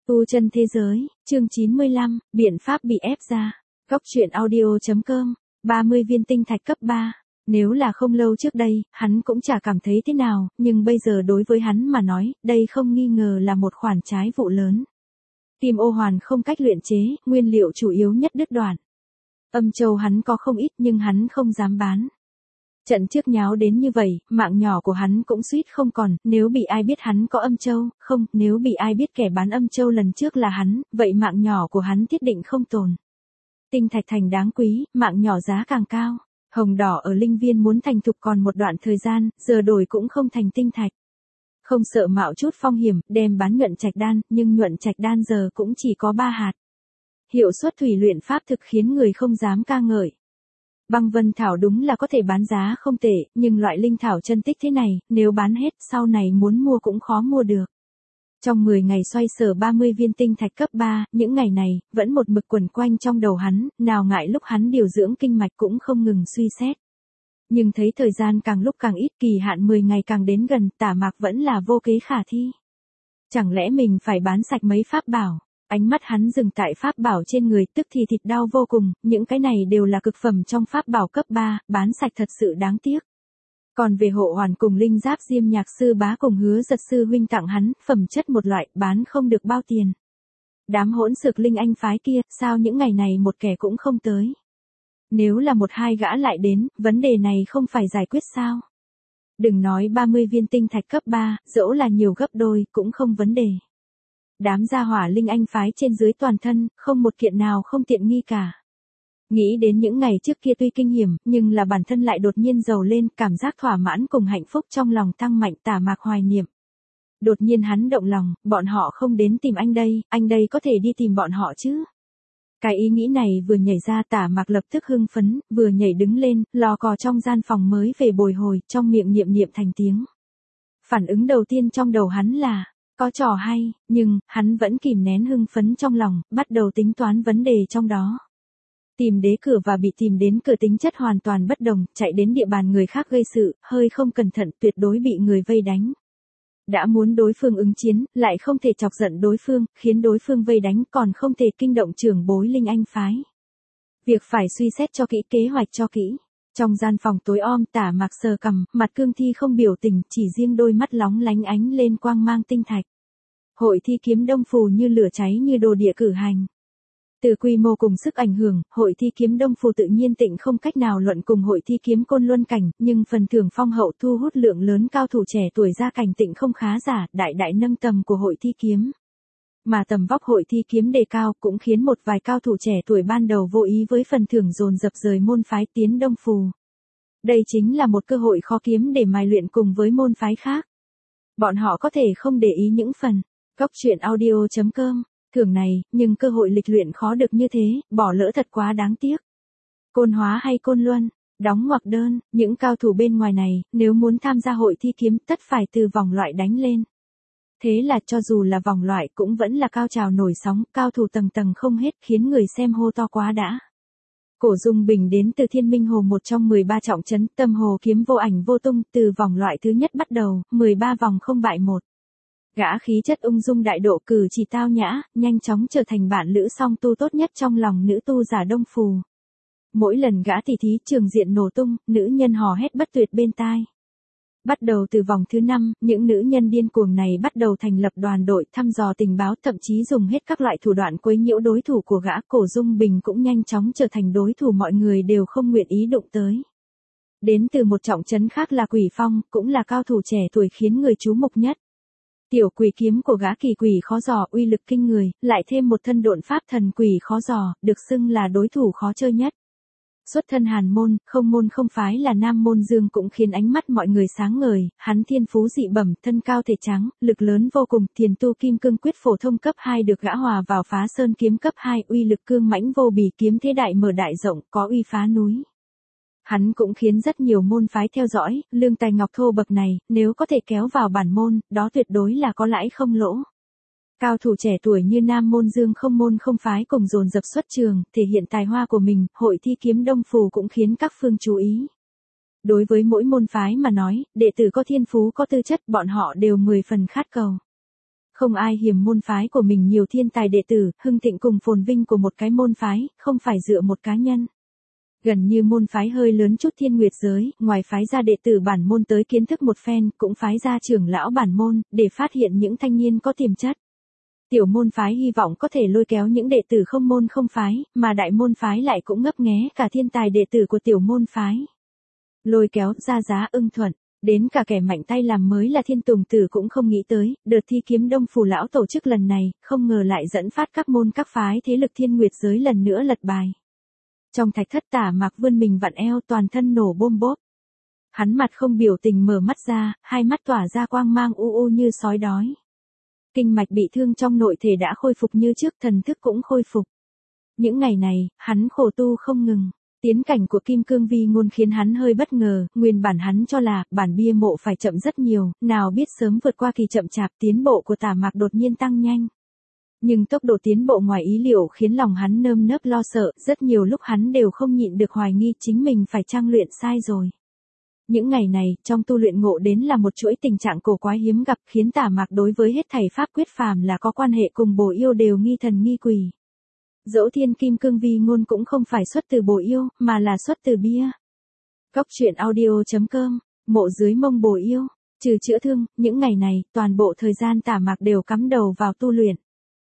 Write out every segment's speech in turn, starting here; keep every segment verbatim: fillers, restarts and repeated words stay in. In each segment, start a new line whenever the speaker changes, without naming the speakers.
Tu chân thế giới, chương chín mươi lăm, biện pháp bị ép ra. Góc truyện audio.com, ba mươi viên tinh thạch cấp ba. Nếu là không lâu trước đây, hắn cũng chả cảm thấy thế nào, nhưng bây giờ đối với hắn mà nói, đây không nghi ngờ là một khoản trái vụ lớn. Kim ô hoàn không cách luyện chế, nguyên liệu chủ yếu nhất đứt đoạn. Âm châu hắn có không ít nhưng hắn không dám bán. Trận trước nháo đến như vậy, mạng nhỏ của hắn cũng suýt không còn, nếu bị ai biết hắn có âm châu, không, nếu bị ai biết kẻ bán âm châu lần trước là hắn, vậy mạng nhỏ của hắn thiết định không tồn. Tinh thạch thành đáng quý, mạng nhỏ giá càng cao. Hồng đỏ ở linh viên muốn thành thục còn một đoạn thời gian, giờ đổi cũng không thành tinh thạch. Không sợ mạo chút phong hiểm, đem bán nhuận trạch đan, nhưng nhuận trạch đan giờ cũng chỉ có ba hạt. Hiệu suất thủy luyện pháp thực khiến người không dám ca ngợi. Băng vân thảo đúng là có thể bán giá không tệ, nhưng loại linh thảo chân tích thế này, nếu bán hết, sau này muốn mua cũng khó mua được. Trong mười ngày xoay sở ba mươi viên tinh thạch cấp ba, những ngày này, vẫn một mực quẩn quanh trong đầu hắn, nào ngại lúc hắn điều dưỡng kinh mạch cũng không ngừng suy xét. Nhưng thấy thời gian càng lúc càng ít, kỳ hạn mười ngày càng đến gần, Tả Mạc vẫn là vô kế khả thi. Chẳng lẽ mình phải bán sạch mấy pháp bảo? Ánh mắt hắn dừng tại pháp bảo trên người, tức thì thịt đau vô cùng, những cái này đều là cực phẩm trong pháp bảo cấp ba, bán sạch thật sự đáng tiếc. Còn về hộ hoàn cùng linh giáp diêm nhạc sư bá cùng hứa giật sư huynh tặng hắn, phẩm chất một loại, bán không được bao tiền. Đám hỗn xược linh anh phái kia, sao những ngày này một kẻ cũng không tới. Nếu là một hai gã lại đến, vấn đề này không phải giải quyết sao? Đừng nói ba mươi viên tinh thạch cấp ba, dẫu là nhiều gấp đôi, cũng không vấn đề. Đám gia hỏa linh anh phái trên dưới toàn thân, không một kiện nào không tiện nghi cả. Nghĩ đến những ngày trước kia tuy kinh hiểm, nhưng là bản thân lại đột nhiên giàu lên, cảm giác thỏa mãn cùng hạnh phúc trong lòng tăng mạnh. Tả Mạc hoài niệm. Đột nhiên hắn động lòng, bọn họ không đến tìm anh đây, anh đây có thể đi tìm bọn họ chứ. Cái ý nghĩ này vừa nhảy ra, Tả Mạc lập tức hưng phấn, vừa nhảy đứng lên, lò cò trong gian phòng mới về bồi hồi, trong miệng niệm niệm thành tiếng. Phản ứng đầu tiên trong đầu hắn là, có trò hay, nhưng, hắn vẫn kìm nén hưng phấn trong lòng, bắt đầu tính toán vấn đề trong đó. Tìm đế cửa và bị tìm đến cửa tính chất hoàn toàn bất đồng, chạy đến địa bàn người khác gây sự, hơi không cẩn thận tuyệt đối bị người vây đánh. Đã muốn đối phương ứng chiến, lại không thể chọc giận đối phương, khiến đối phương vây đánh, còn không thể kinh động trưởng bối linh anh phái. Việc phải suy xét cho kỹ, kế hoạch cho kỹ. Trong gian phòng tối om, Tả Mạc sờ cằm, mặt cương thi không biểu tình, chỉ riêng đôi mắt lóng lánh ánh lên quang mang tinh thạch. Hội thi kiếm đông phù như lửa cháy như đồ địa cử hành. Từ quy mô cùng sức ảnh hưởng, hội thi kiếm đông phù tự nhiên tịnh không cách nào luận cùng hội thi kiếm côn luân cảnh, nhưng phần thưởng phong hậu thu hút lượng lớn cao thủ trẻ tuổi ra cảnh tịnh không khá giả, đại đại nâng tầm của hội thi kiếm. Mà tầm vóc hội thi kiếm đề cao cũng khiến một vài cao thủ trẻ tuổi ban đầu vô ý với phần thưởng dồn dập rời môn phái tiến đông phù. Đây chính là một cơ hội khó kiếm để mài luyện cùng với môn phái khác. Bọn họ có thể không để ý những phần góc truyện audio.com thưởng này, nhưng cơ hội lịch luyện khó được như thế, bỏ lỡ thật quá đáng tiếc. Côn hóa hay côn luân, đóng ngoặc đơn, những cao thủ bên ngoài này, nếu muốn tham gia hội thi kiếm tất phải từ vòng loại đánh lên. Thế là cho dù là vòng loại cũng vẫn là cao trào nổi sóng, cao thủ tầng tầng không hết, khiến người xem hô to quá đã. Cổ Dung Bình đến từ Thiên Minh Hồ, một trong mười ba trọng trấn, tâm hồ kiếm vô ảnh vô tung, từ vòng loại thứ nhất bắt đầu, mười ba vòng không bại một. Gã khí chất ung dung đại độ, cử chỉ tao nhã, nhanh chóng trở thành bạn lữ song tu tốt nhất trong lòng nữ tu giả đông phù. Mỗi lần gã tỉ thí trường diện nổ tung, nữ nhân hò hét bất tuyệt bên tai. Bắt đầu từ vòng thứ năm, những nữ nhân điên cuồng này bắt đầu thành lập đoàn đội, thăm dò tình báo, thậm chí dùng hết các loại thủ đoạn quấy nhiễu đối thủ của gã. Cổ Dung Bình cũng nhanh chóng trở thành đối thủ mọi người đều không nguyện ý đụng tới. Đến từ một trọng trấn khác là Quỷ Phong, cũng là cao thủ trẻ tuổi khiến người chú mục nhất. Tiểu quỷ kiếm của gã kỳ quỷ khó dò, uy lực kinh người, lại thêm một thân độn pháp thần quỷ khó dò, được xưng là đối thủ khó chơi nhất. Xuất thân Hàn môn, không môn không phái là Nam môn Dương cũng khiến ánh mắt mọi người sáng ngời, hắn thiên phú dị bẩm, thân cao thể trắng, lực lớn vô cùng, thiền tu kim cương quyết phổ thông cấp hai được gã hòa vào phá sơn kiếm cấp hai, uy lực cương mãnh vô bì, kiếm thế đại mở đại rộng, có uy phá núi. Hắn cũng khiến rất nhiều môn phái theo dõi, lương tài ngọc thô bậc này, nếu có thể kéo vào bản môn, đó tuyệt đối là có lãi không lỗ. Cao thủ trẻ tuổi như Nam môn Dương không môn không phái cùng dồn dập xuất trường, thể hiện tài hoa của mình, hội thi kiếm đông phù cũng khiến các phương chú ý. Đối với mỗi môn phái mà nói, đệ tử có thiên phú có tư chất, bọn họ đều mười phần khát cầu. Không ai hiềm môn phái của mình nhiều thiên tài đệ tử, hưng thịnh cùng phồn vinh của một cái môn phái, không phải dựa một cá nhân. Gần như môn phái hơi lớn chút thiên nguyệt giới, ngoài phái ra đệ tử bản môn tới kiến thức một phen, cũng phái ra trưởng lão bản môn, để phát hiện những thanh niên có tiềm chất. Tiểu môn phái hy vọng có thể lôi kéo những đệ tử không môn không phái, mà đại môn phái lại cũng ngấp nghé cả thiên tài đệ tử của tiểu môn phái. Lôi kéo ra giá ưng thuận, đến cả kẻ mạnh tay làm mới là Thiên Tùng Tử cũng không nghĩ tới, đợt thi kiếm Đông Phủ lão tổ chức lần này, không ngờ lại dẫn phát các môn các phái thế lực thiên nguyệt giới lần nữa lật bài. Trong thạch thất Tả Mạc vươn mình vặn eo, toàn thân nổ bôm bốp. Hắn mặt không biểu tình mở mắt ra, hai mắt tỏa ra quang mang u u như sói đói. Kinh mạch bị thương trong nội thể đã khôi phục như trước, thần thức cũng khôi phục. Những ngày này, hắn khổ tu không ngừng. Tiến cảnh của Kim Cương Vi Ngôn khiến hắn hơi bất ngờ, nguyên bản hắn cho là, bản bia mộ phải chậm rất nhiều, nào biết sớm vượt qua kỳ chậm chạp, tiến bộ của Tả Mạc đột nhiên tăng nhanh. Nhưng tốc độ tiến bộ ngoài ý liệu khiến lòng hắn nơm nớp lo sợ, rất nhiều lúc hắn đều không nhịn được hoài nghi chính mình phải chăng luyện sai rồi. Những ngày này, trong tu luyện ngộ đến là một chuỗi tình trạng cổ quái hiếm gặp, khiến Tả Mạc đối với hết thảy pháp quyết phàm là có quan hệ cùng bổ yêu đều nghi thần nghi quỷ. Dỗ Thiên Kim Cương Vi Ngôn cũng không phải xuất từ bổ yêu, mà là xuất từ bia. Cóc truyện audio chấm com, mộ dưới mông bổ yêu, trừ chữa thương, những ngày này, toàn bộ thời gian Tả Mạc đều cắm đầu vào tu luyện.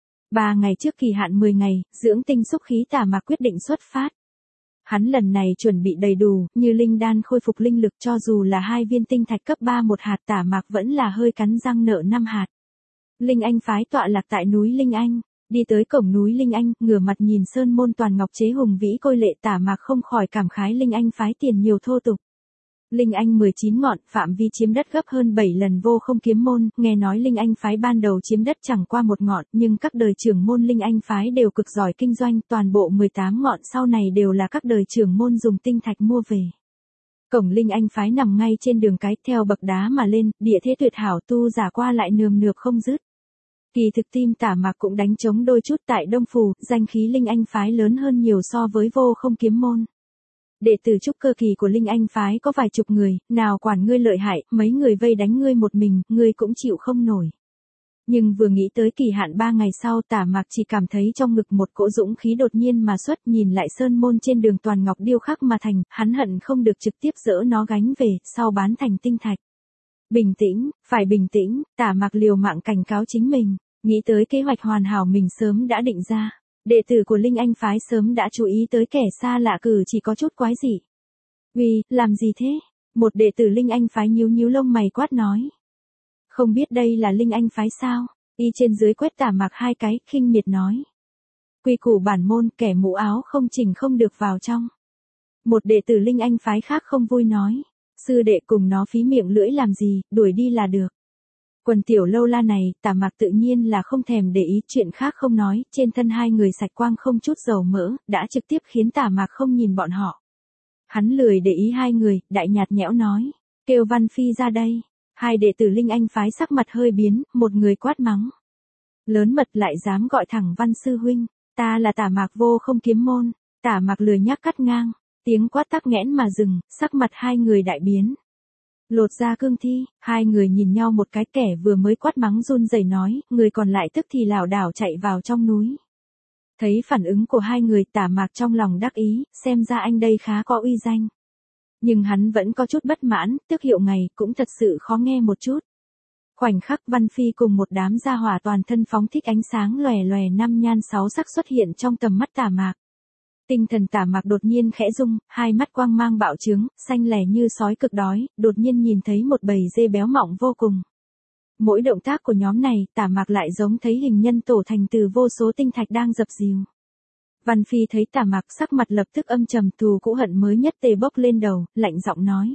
Ba ngày trước kỳ hạn mười ngày, dưỡng tinh xúc khí Tả Mạc quyết định xuất phát. Hắn lần này chuẩn bị đầy đủ, như linh đan khôi phục linh lực, cho dù là hai viên tinh thạch cấp ba một hạt, Tả Mạc vẫn là hơi cắn răng nợ năm hạt. Linh Anh phái tọa lạc tại núi Linh Anh. Đi tới cổng núi Linh Anh, ngửa mặt nhìn sơn môn toàn ngọc chế hùng vĩ côi lệ, Tả Mạc không khỏi cảm khái Linh Anh phái tiền nhiều thô tục. Linh Anh mười chín ngọn, phạm vi chiếm đất gấp hơn bảy lần Vô Không Kiếm môn, nghe nói Linh Anh phái ban đầu chiếm đất chẳng qua một ngọn, nhưng các đời trưởng môn Linh Anh phái đều cực giỏi kinh doanh, toàn bộ mười tám ngọn sau này đều là các đời trưởng môn dùng tinh thạch mua về. Cổng Linh Anh phái nằm ngay trên đường cái, theo bậc đá mà lên, địa thế tuyệt hảo, tu giả qua lại nườm nượp không dứt. Kỳ thực tim Tả Mạc cũng đánh trống đôi chút tại Đông Phủ, danh khí Linh Anh phái lớn hơn nhiều so với Vô Không Kiếm môn. Đệ tử trúc cơ kỳ của Linh Anh phái có vài chục người, nào quản ngươi lợi hại, mấy người vây đánh ngươi một mình, ngươi cũng chịu không nổi. Nhưng vừa nghĩ tới kỳ hạn ba ngày sau, Tả Mạc chỉ cảm thấy trong ngực một cỗ dũng khí đột nhiên mà xuất, nhìn lại sơn môn trên đường toàn ngọc điêu khắc mà thành, hắn hận không được trực tiếp dỡ nó gánh về, sau bán thành tinh thạch. Bình tĩnh, phải bình tĩnh, Tả Mạc liều mạng cảnh cáo chính mình. Nghĩ tới kế hoạch hoàn hảo mình sớm đã định ra, đệ tử của Linh Anh phái sớm đã chú ý tới kẻ xa lạ cử chỉ có chút quái dị. Uy, làm gì thế? Một đệ tử Linh Anh phái nhíu nhíu lông mày quát nói. Không biết đây là Linh Anh phái sao? Y trên dưới quét Tả Mạc hai cái, khinh miệt nói. Quy củ bản môn, kẻ mũ áo không chỉnh không được vào trong. Một đệ tử Linh Anh phái khác không vui nói. Sư đệ cùng nó phí miệng lưỡi làm gì, đuổi đi là được. Quần tiểu lâu la này, Tả Mạc tự nhiên là không thèm để ý, chuyện khác không nói, trên thân hai người sạch quang không chút dầu mỡ, đã trực tiếp khiến Tả Mạc không nhìn bọn họ. Hắn lười để ý hai người, đại nhạt nhẽo nói, kêu Văn Phi ra đây. Hai đệ tử Linh Anh phái sắc mặt hơi biến, một người quát mắng. Lớn mật lại dám gọi thẳng Văn sư huynh, ta là Tả Mạc Vô Không Kiếm môn. Tả Mạc lười nhác cắt ngang, tiếng quát tắc nghẽn mà dừng, sắc mặt hai người đại biến. Lột ra cương thi, hai người nhìn nhau một cái, kẻ vừa mới quát mắng run rẩy nói, người còn lại tức thì lảo đảo chạy vào trong núi. Thấy phản ứng của hai người, Tả Mạc trong lòng đắc ý, xem ra anh đây khá có uy danh. Nhưng hắn vẫn có chút bất mãn, tước hiệu ngày cũng thật sự khó nghe một chút. Khoảnh khắc Văn Phi cùng một đám gia hỏa toàn thân phóng thích ánh sáng lòe lòe năm nhan sáu sắc xuất hiện trong tầm mắt Tả Mạc. Tinh thần Tả Mạc đột nhiên khẽ rung, hai mắt quang mang bạo trướng, xanh lè như sói cực đói, đột nhiên nhìn thấy một bầy dê béo mọng vô cùng. Mỗi động tác của nhóm này, Tả Mạc lại giống thấy hình nhân tổ thành từ vô số tinh thạch đang dập dìu. Văn Phi thấy Tả Mạc sắc mặt lập tức âm trầm, thù cũ hận mới nhất tê bốc lên đầu, lạnh giọng nói.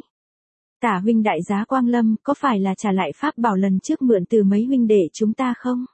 Tả huynh đại giá Quang Lâm, có phải là trả lại pháp bảo lần trước mượn từ mấy huynh đệ chúng ta không?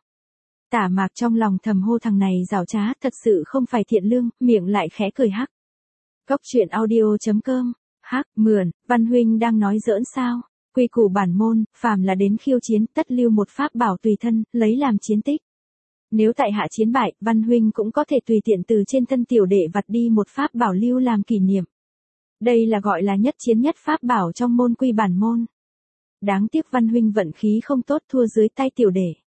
Tả Mạc trong lòng thầm hô thằng này giảo trá, thật sự không phải thiện lương, miệng lại khẽ cười hắc. Cóc truyện audio chấm com, hắc, mượn, Văn huynh đang nói giỡn sao? Quy củ bản môn, phàm là đến khiêu chiến, tất lưu một pháp bảo tùy thân, lấy làm chiến tích. Nếu tại hạ chiến bại, Văn huynh cũng có thể tùy tiện từ trên thân tiểu đệ vặt đi một pháp bảo lưu làm kỷ niệm. Đây là gọi là nhất chiến nhất pháp bảo trong môn quy bản môn. Đáng tiếc Văn huynh vận khí không tốt, thua dưới tay tiểu đệ.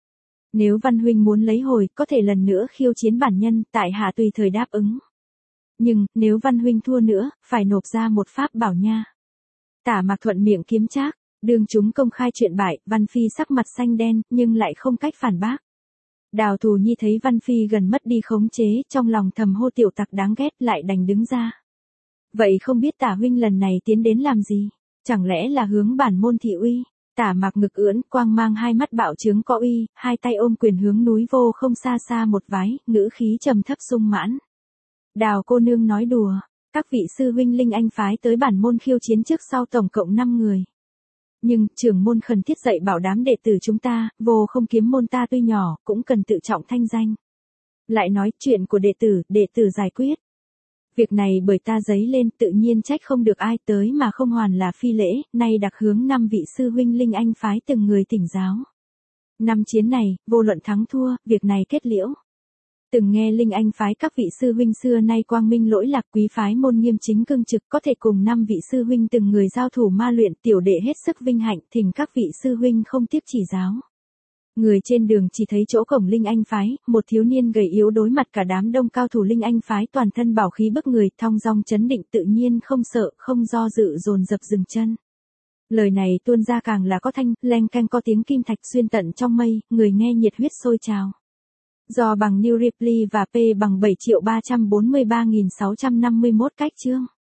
Nếu Văn huynh muốn lấy hồi, có thể lần nữa khiêu chiến bản nhân, tại hạ tùy thời đáp ứng. Nhưng, nếu Văn huynh thua nữa, phải nộp ra một pháp bảo nha. Tả Mạc thuận miệng kiếm trác, đương chúng công khai chuyện bại, Văn Phi sắc mặt xanh đen, nhưng lại không cách phản bác. Đào Thù Nhi thấy Văn Phi gần mất đi khống chế, trong lòng thầm hô tiểu tặc đáng ghét, lại đành đứng ra. Vậy không biết Tả huynh lần này tiến đến làm gì? Chẳng lẽ là hướng bản môn thị uy? Tả Mạc ngực ưỡn, quang mang hai mắt bạo trướng có uy, hai tay ôm quyền hướng núi vô không xa xa một vái, ngữ khí trầm thấp sung mãn. Đào cô nương nói đùa, các vị sư huynh linh anh phái tới bản môn khiêu chiến trước sau tổng cộng năm người. Nhưng, trưởng môn khẩn thiết dạy bảo đám đệ tử chúng ta, vô không kiếm môn ta tuy nhỏ, cũng cần tự trọng thanh danh. Lại nói chuyện của đệ tử, đệ tử giải quyết. Việc này bởi ta giấy lên tự nhiên trách không được ai tới mà không hoàn là phi lễ, nay đặc hướng năm vị sư huynh linh anh phái từng người tỉnh giáo. Năm chiến này, vô luận thắng thua, việc này kết liễu. Từng nghe linh anh phái các vị sư huynh xưa nay quang minh lỗi lạc quý phái môn nghiêm chính cương trực có thể cùng năm vị sư huynh từng người giao thủ ma luyện tiểu đệ hết sức vinh hạnh thỉnh các vị sư huynh không tiếp chỉ giáo. Người trên đường chỉ thấy chỗ cổng linh anh phái, một thiếu niên gầy yếu đối mặt cả đám đông cao thủ linh anh phái toàn thân bảo khí bức người thong dong chấn định tự nhiên không sợ không do dự dồn dập dừng chân. Lời này tuôn ra càng là có thanh, leng keng có tiếng kim thạch xuyên tận trong mây, người nghe nhiệt huyết sôi trào. Do bằng New Ripley và P bằng bảy triệu ba trăm bốn mươi ba nghìn sáu trăm năm mươi mốt cách chương.